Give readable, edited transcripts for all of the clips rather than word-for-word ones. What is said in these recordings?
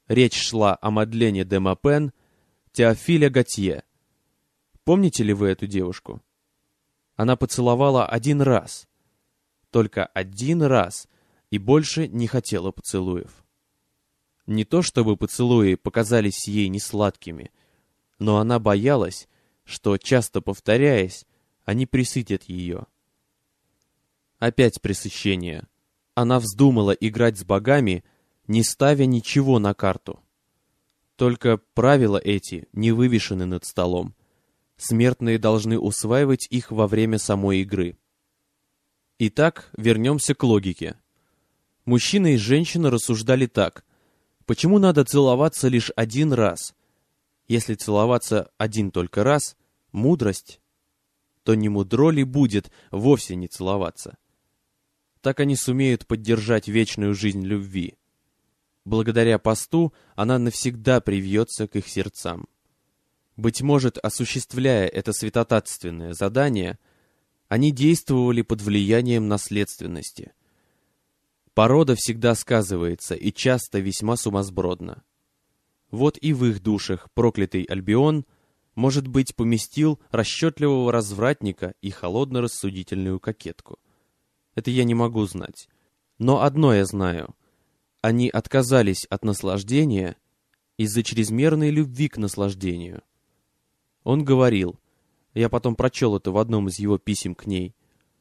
Речь шла о Мадлене де Мапен Теофиля Готье. Помните ли вы эту девушку? Она поцеловала один раз. Только один раз, и больше не хотела поцелуев. Не то чтобы поцелуи показались ей несладкими, но она боялась, что, часто повторяясь, они пресытят ее. Опять пресыщение. Она вздумала играть с богами, не ставя ничего на карту. Только правила эти не вывешены над столом. Смертные должны усваивать их во время самой игры. Итак, вернемся к логике. Мужчина и женщина рассуждали так. Почему надо целоваться лишь один раз? Если целоваться один только раз — мудрость, то не мудро ли будет вовсе не целоваться? Так они сумеют поддержать вечную жизнь любви. Благодаря посту она навсегда привьется к их сердцам. Быть может, осуществляя это святотатственное задание, они действовали под влиянием наследственности. Порода всегда сказывается и часто весьма сумасбродна. Вот и в их душах проклятый Альбион, может быть, поместил расчетливого развратника и холодно-рассудительную кокетку. Это я не могу знать. Но одно я знаю. Они отказались от наслаждения из-за чрезмерной любви к наслаждению. Он говорил, я потом прочел это в одном из его писем к ней: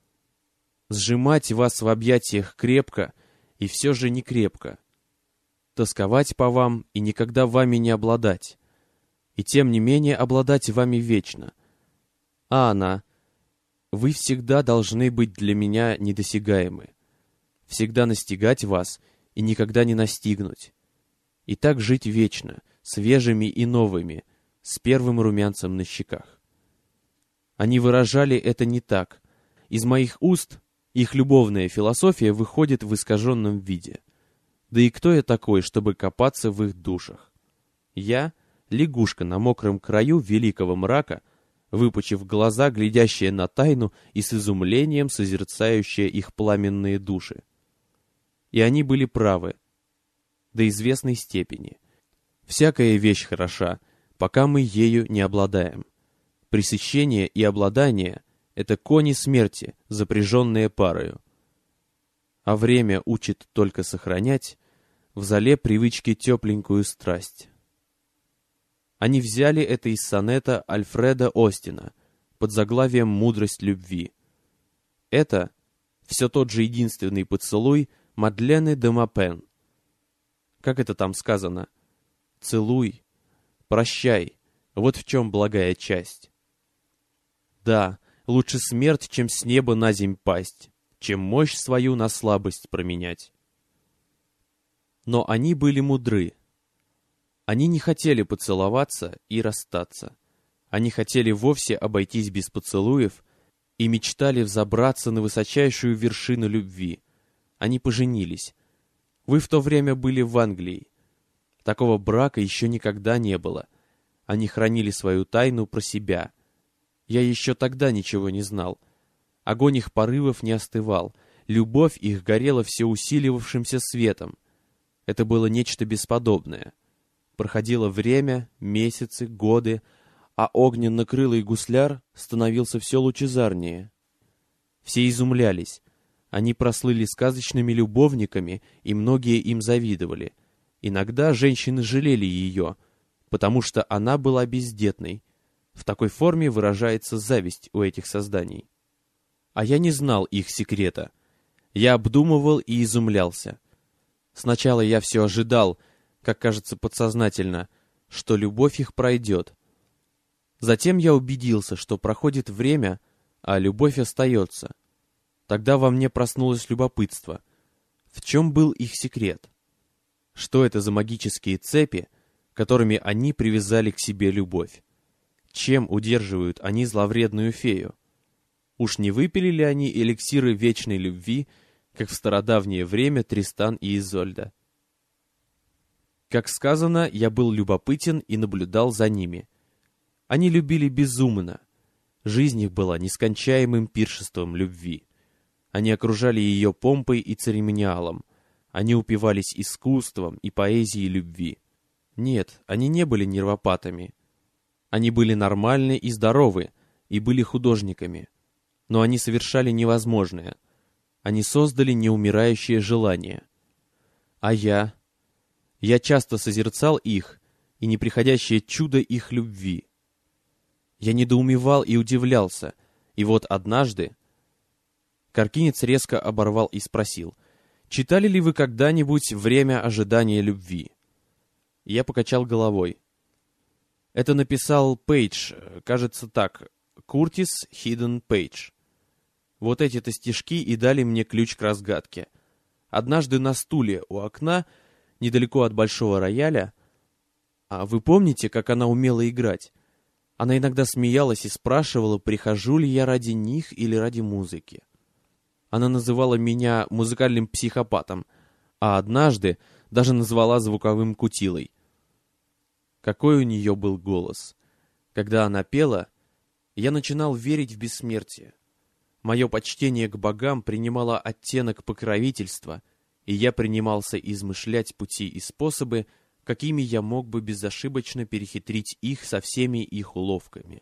«Сжимать вас в объятиях крепко, и все же не крепко. Тосковать по вам и никогда вами не обладать, и тем не менее обладать вами вечно. А она: вы всегда должны быть для меня недосягаемы, всегда настигать вас и никогда не настигнуть, и так жить вечно, свежими и новыми, с первым румянцем на щеках». Они выражали это не так. Из моих уст их любовная философия выходит в искаженном виде. Да и кто я такой, чтобы копаться в их душах? Я — лягушка на мокром краю великого мрака, выпучив глаза, глядящая на тайну и с изумлением созерцающая их пламенные души. И они были правы, до известной степени. Всякая вещь хороша, пока мы ею не обладаем. Пресыщение и обладание — это кони смерти, запряженные парою. А время учит только сохранять в зале привычки тепленькую страсть. Они взяли это из сонета Альфреда Остина под заглавием «Мудрость любви». Это все тот же единственный поцелуй Мадлены де Мапен. Как это там сказано? «Целуй, прощай, вот в чем благая часть». Да, лучше смерть, чем с неба на земь пасть, чем мощь свою на слабость променять. Но они были мудры. Они не хотели поцеловаться и расстаться. Они хотели вовсе обойтись без поцелуев и мечтали взобраться на высочайшую вершину любви. Они поженились. Вы в то время были в Англии. Такого брака еще никогда не было. Они хранили свою тайну про себя. Я еще тогда ничего не знал. Огонь их порывов не остывал. Любовь их горела все усиливавшимся светом. Это было нечто бесподобное. Проходило время, месяцы, годы, а огненно-крылый гусляр становился все лучезарнее. Все изумлялись. Они прослыли сказочными любовниками, и многие им завидовали. Иногда женщины жалели ее, потому что она была бездетной. В такой форме выражается зависть у этих созданий. А я не знал их секрета. Я обдумывал и изумлялся. Сначала я все ожидал, как кажется подсознательно, что любовь их пройдет. Затем я убедился, что проходит время, а любовь остается. Тогда во мне проснулось любопытство. В чем был их секрет? Что это за магические цепи, которыми они привязали к себе любовь? Чем удерживают они зловредную фею? Уж не выпили ли они эликсиры вечной любви, как в стародавнее время Тристан и Изольда? Как сказано, я был любопытен и наблюдал за ними. Они любили безумно. Жизнь их была нескончаемым пиршеством любви. Они окружали ее помпой и церемониалом. Они упивались искусством и поэзией любви. Нет, они не были нервопатами. Они были нормальны и здоровы, и были художниками. Но они совершали невозможное. Они создали неумирающее желание. А я? Я часто созерцал их и неприходящее чудо их любви. Я недоумевал и удивлялся, и вот однажды Каркинец резко оборвал и спросил: «Читали ли вы когда-нибудь «Время ожидания любви»?» Я покачал головой. Это написал Пейдж, кажется так, Куртис Хидден Пейдж. Вот эти-то стишки и дали мне ключ к разгадке. Однажды на стуле у окна, недалеко от большого рояля, а вы помните, как она умела играть? Она иногда смеялась и спрашивала, прихожу ли я ради них или ради музыки. Она называла меня музыкальным психопатом, а однажды даже назвала звуковым кутилой. Какой у нее был голос! Когда она пела, я начинал верить в бессмертие. Мое почтение к богам принимало оттенок покровительства, и я принимался измышлять пути и способы, какими я мог бы безошибочно перехитрить их со всеми их уловками.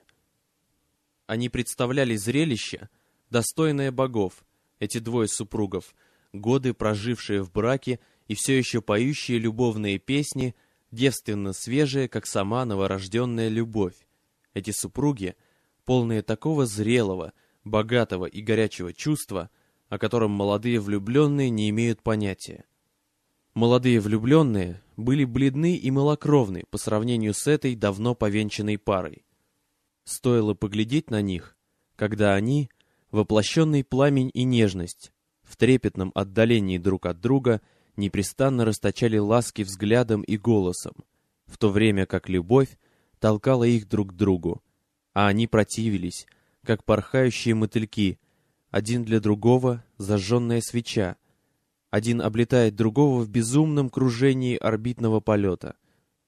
Они представляли зрелище, достойное богов, эти двое супругов, годы прожившие в браке и все еще поющие любовные песни, девственно свежие, как сама новорожденная любовь. Эти супруги, полные такого зрелого, богатого и горячего чувства, о котором молодые влюбленные не имеют понятия. Молодые влюбленные были бледны и малокровны по сравнению с этой давно повенчанной парой. Стоило поглядеть на них, когда они, воплощенный пламень и нежность, в трепетном отдалении друг от друга, непрестанно расточали ласки взглядом и голосом, в то время как любовь толкала их друг к другу, а они противились, как порхающие мотыльки, один для другого зажженная свеча, один облетает другого в безумном кружении орбитного полета.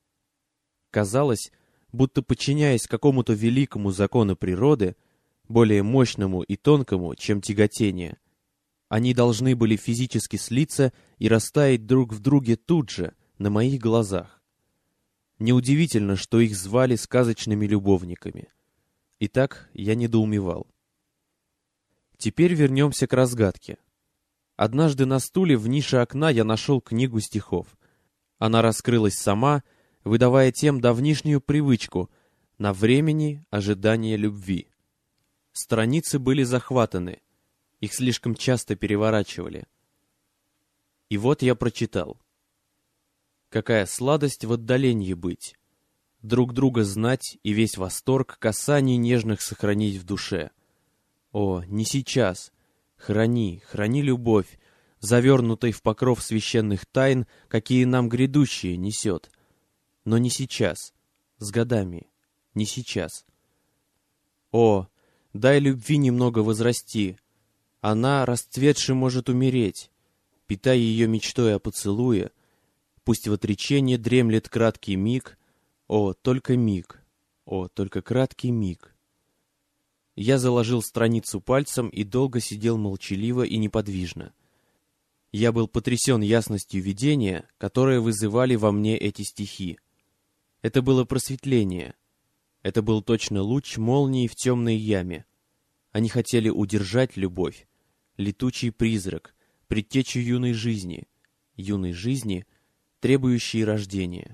Казалось, будто подчиняясь какому-то великому закону природы, более мощному и тонкому, чем тяготение, они должны были физически слиться и растаять друг в друге тут же, на моих глазах. Неудивительно, что их звали сказочными любовниками. Итак, я недоумевал. Теперь вернемся к разгадке. Однажды на стуле в нише окна я нашел книгу стихов. Она раскрылась сама, выдавая тем давнишнюю привычку на времени ожидания любви. Страницы были захватаны, их слишком часто переворачивали. И вот я прочитал. Какая сладость в отдалении быть, друг друга знать и весь восторг касаний нежных сохранить в душе. О, не сейчас! Храни, храни любовь, завернутой в покров священных тайн, какие нам грядущие несет. Но не сейчас, с годами, не сейчас. О, дай любви немного возрасти, она, расцветши, может умереть. Питай ее мечтой о поцелуе, пусть в отречении дремлет краткий миг, о, только миг, о, только краткий миг. Я заложил страницу пальцем и долго сидел молчаливо и неподвижно. Я был потрясен ясностью видения, которые вызывали во мне эти стихи. Это было просветление. Это был точно луч молнии в темной яме. Они хотели удержать любовь, летучий призрак, предтечу юной жизни, требующей рождения.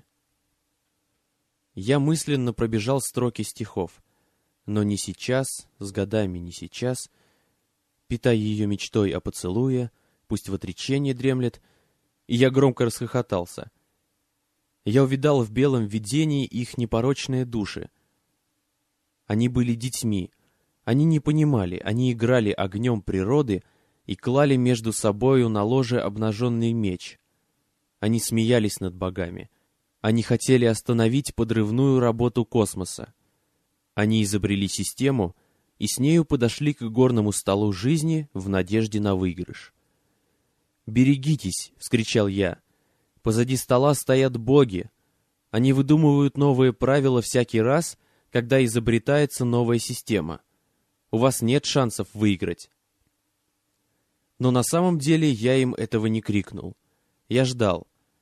Я мысленно пробежал строки стихов. Но не сейчас, с годами не сейчас, питай ее мечтой о поцелуе, пусть в отречении дремлет, и я громко расхохотался. Я увидал в белом видении их непорочные души. Они были детьми, они не понимали, они играли огнем природы и клали между собою на ложе обнаженный меч. Они смеялись над богами, они хотели остановить подрывную работу космоса. Они изобрели систему и с нею подошли к горному столу жизни в надежде на выигрыш. «Берегитесь!» — вскричал я. «Позади стола стоят боги. Они выдумывают новые правила всякий раз, когда изобретается новая система. У вас нет шансов выиграть». Но на самом деле я им этого не крикнул. Я ждал.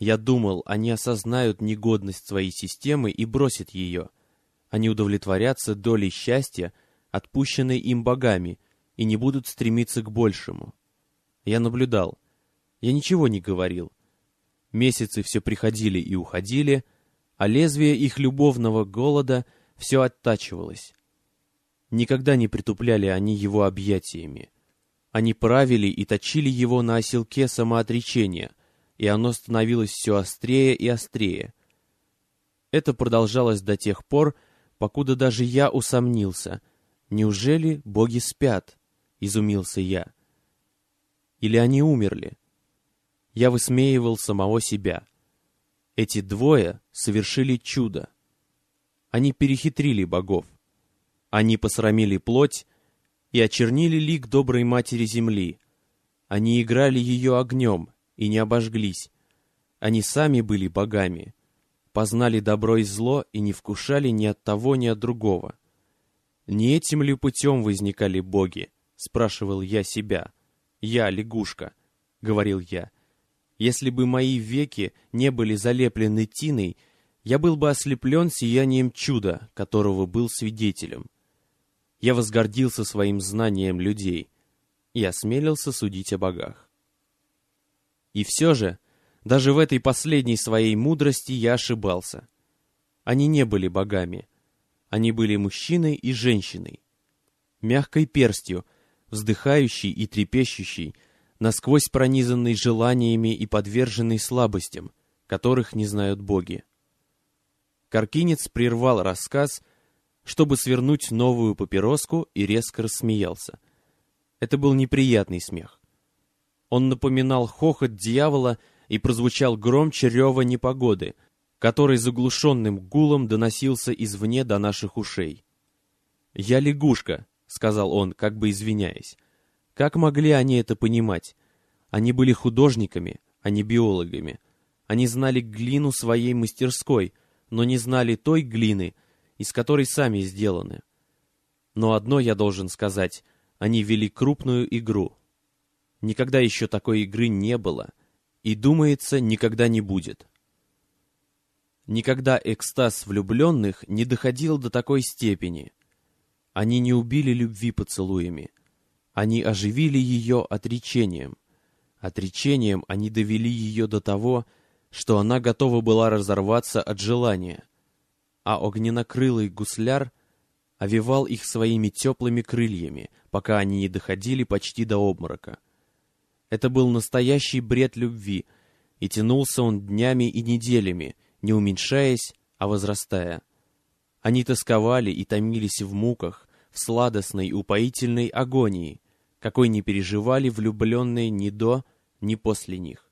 Я думал, они осознают негодность своей системы и бросят ее. Они удовлетворятся долей счастья, отпущенной им богами, и не будут стремиться к большему. Я наблюдал. Я ничего не говорил. Месяцы все приходили и уходили, а лезвие их любовного голода все оттачивалось. Никогда не притупляли они его объятиями. Они правили и точили его на оселке самоотречения, и оно становилось все острее и острее. Это продолжалось до тех пор, покуда даже я усомнился. Неужели боги спят? Изумился я. Или они умерли? Я высмеивал самого себя. Эти двое совершили чудо. Они перехитрили богов. Они посрамили плоть и очернили лик доброй матери земли. Они играли ее огнем и не обожглись. Они сами были богами, познали добро и зло и не вкушали ни от того, ни от другого. Не этим ли путем возникали боги? Спрашивал я себя. Я, лягушка, говорил я. Если бы мои веки не были залеплены тиной, я был бы ослеплен сиянием чуда, которого был свидетелем. Я возгордился своим знанием людей и осмелился судить о богах. И все же, даже в этой последней своей мудрости я ошибался. Они не были богами. Они были мужчиной и женщиной. Мягкой перстью, вздыхающей и трепещущей, насквозь пронизанной желаниями и подверженной слабостям, которых не знают боги. Каркинец прервал рассказ, чтобы свернуть новую папироску, и резко рассмеялся. Это был неприятный смех. Он напоминал хохот дьявола и прозвучал громче рева непогоды, который заглушенным гулом доносился извне до наших ушей. «Я лягушка», — сказал он, как бы извиняясь. Как могли они это понимать? Они были художниками, а не биологами. Они знали глину своей мастерской, но не знали той глины, из которой сами сделаны. Но одно я должен сказать, они вели крупную игру. Никогда еще такой игры не было, и, думается, никогда не будет. Никогда экстаз влюбленных не доходил до такой степени. Они не убили любви поцелуями. Они оживили ее отречением. Отречением они довели ее до того, что она готова была разорваться от желания. А огненнокрылый гусляр овевал их своими теплыми крыльями, пока они не доходили почти до обморока. Это был настоящий бред любви, и тянулся он днями и неделями, не уменьшаясь, а возрастая. Они тосковали и томились в муках, в сладостной, упоительной агонии, какой не переживали влюбленные ни до, ни после них.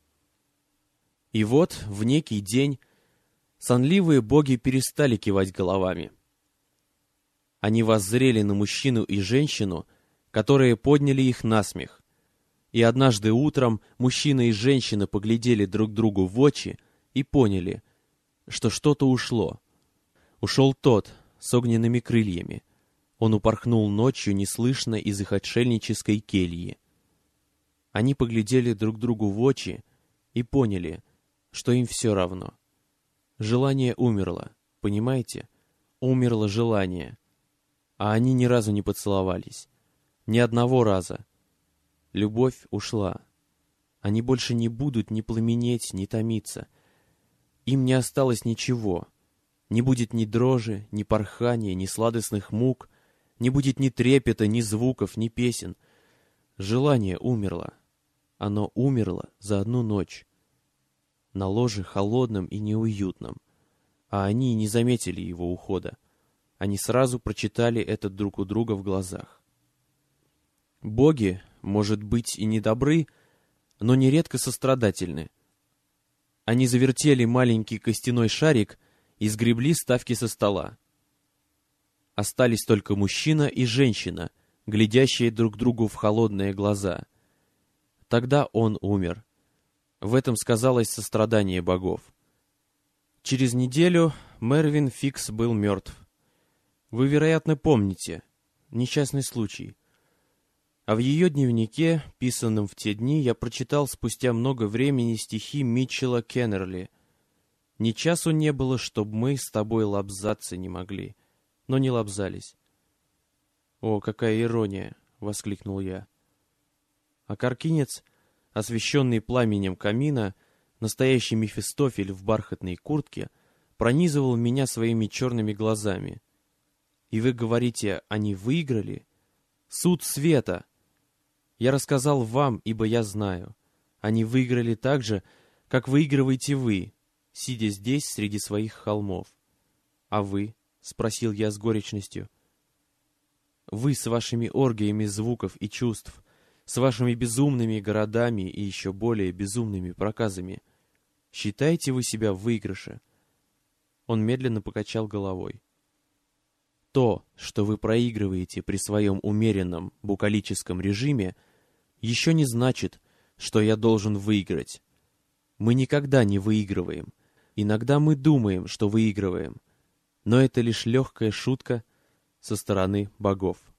И вот, в некий день, сонливые боги перестали кивать головами. Они воззрели на мужчину и женщину, которые подняли их на смех. И однажды утром мужчина и женщина поглядели друг другу в очи и поняли, что что-то ушло. Ушел тот с огненными крыльями. Он упорхнул ночью неслышно из их отшельнической кельи. Они поглядели друг другу в очи и поняли, что им все равно. Желание умерло, понимаете? Умерло желание. А они ни разу не поцеловались. Ни одного раза. Любовь ушла. Они больше не будут ни пламенеть, ни томиться. Им не осталось ничего. Не будет ни дрожи, ни порхания, ни сладостных мук, не будет ни трепета, ни звуков, ни песен. Желание умерло. Оно умерло за одну ночь. На ложе холодном и неуютном. А они не заметили его ухода. Они сразу прочитали это друг у друга в глазах. Боги, может быть, и не добры, но нередко сострадательны. Они завертели маленький костяной шарик и сгребли ставки со стола. Остались только мужчина и женщина, глядящие друг другу в холодные глаза. Тогда он умер. В этом сказалось сострадание богов. Через неделю Мервин Фикс был мертв. Вы, вероятно, помните. Несчастный случай. А в ее дневнике, писанном в те дни, я прочитал спустя много времени стихи Митчелла Кеннерли. «Ни часу не было, чтоб мы с тобой лобзаться не могли, но не лобзались». «О, какая ирония!» — воскликнул я. А Каркинец, освещенный пламенем камина, настоящий Мефистофель в бархатной куртке, пронизывал меня своими черными глазами. «И вы говорите, они выиграли? Суд света! Я рассказал вам, ибо я знаю. Они выиграли так же, как выигрываете вы, сидя здесь среди своих холмов. А вы?» — спросил я с горечностью. «Вы с вашими оргиями звуков и чувств, с вашими безумными городами и еще более безумными проказами. Считаете вы себя в выигрыше?» Он медленно покачал головой. «То, что вы проигрываете при своем умеренном букалическом режиме, еще не значит, что я должен выиграть. Мы никогда не выигрываем. Иногда мы думаем, что выигрываем. Но это лишь легкая шутка со стороны богов».